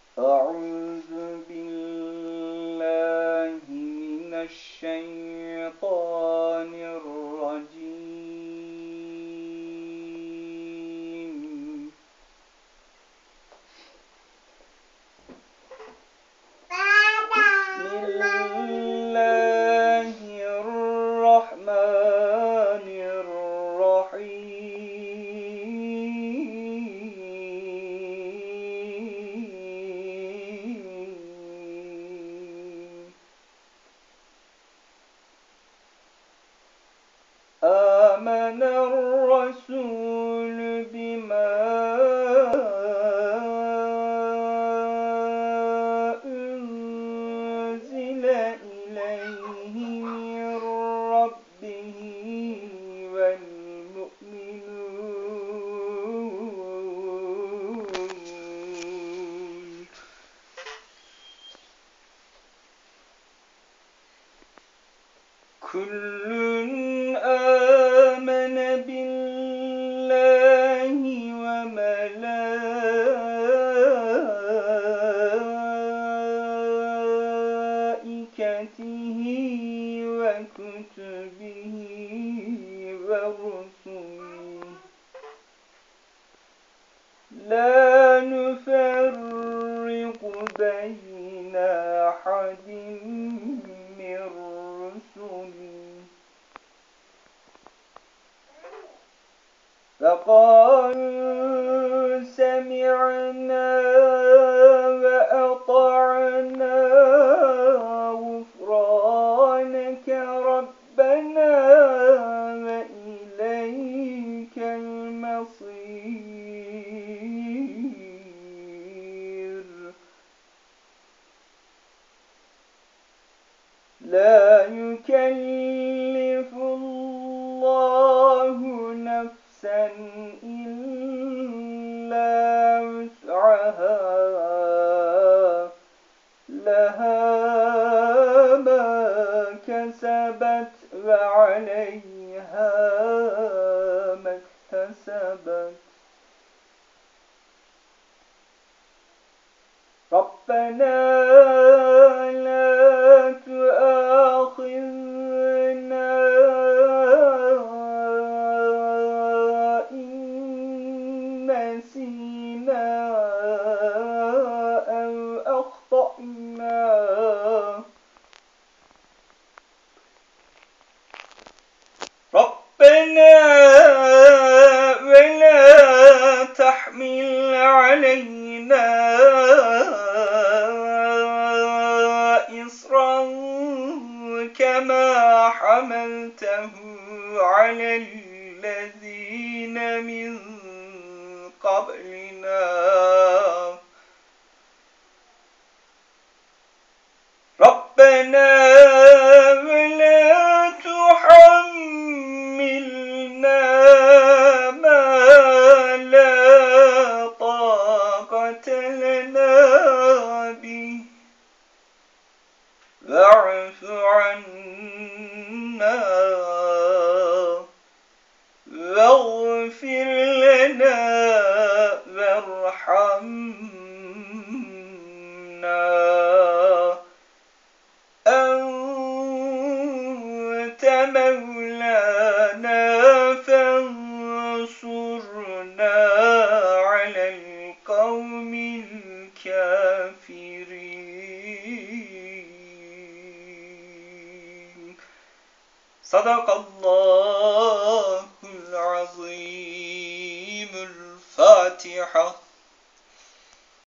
أعوذ بالله من الشيطان الرجيم. بسم الله الرحمن الرحيم. آمن الرسول بما أنزل إليه من ربه والمؤمنون كل آمن بالله وملائكته وكتبه ورسله لا نفرق بين أحد من رسله فقالوا سمعنا وأطعنا غفرانك ربنا وإليك المصير. لا يكلف الله نفسا إلا وسعها لها ما كسبت وعليها ما اكتسبت. ربنا لا تؤاخذنا إن نسينا أو أخطأنا. ربنا ولا تحمل علينا إصرا كما حملته على الذين من قبلنا. ربنا ولا تحملنا ما لا طاقة لنا به واعف عنا واغفر لنا وارحمنا أنت مولانا فانصرنا على القوم الكافرين. صدق الله العظيم. الفاتحة.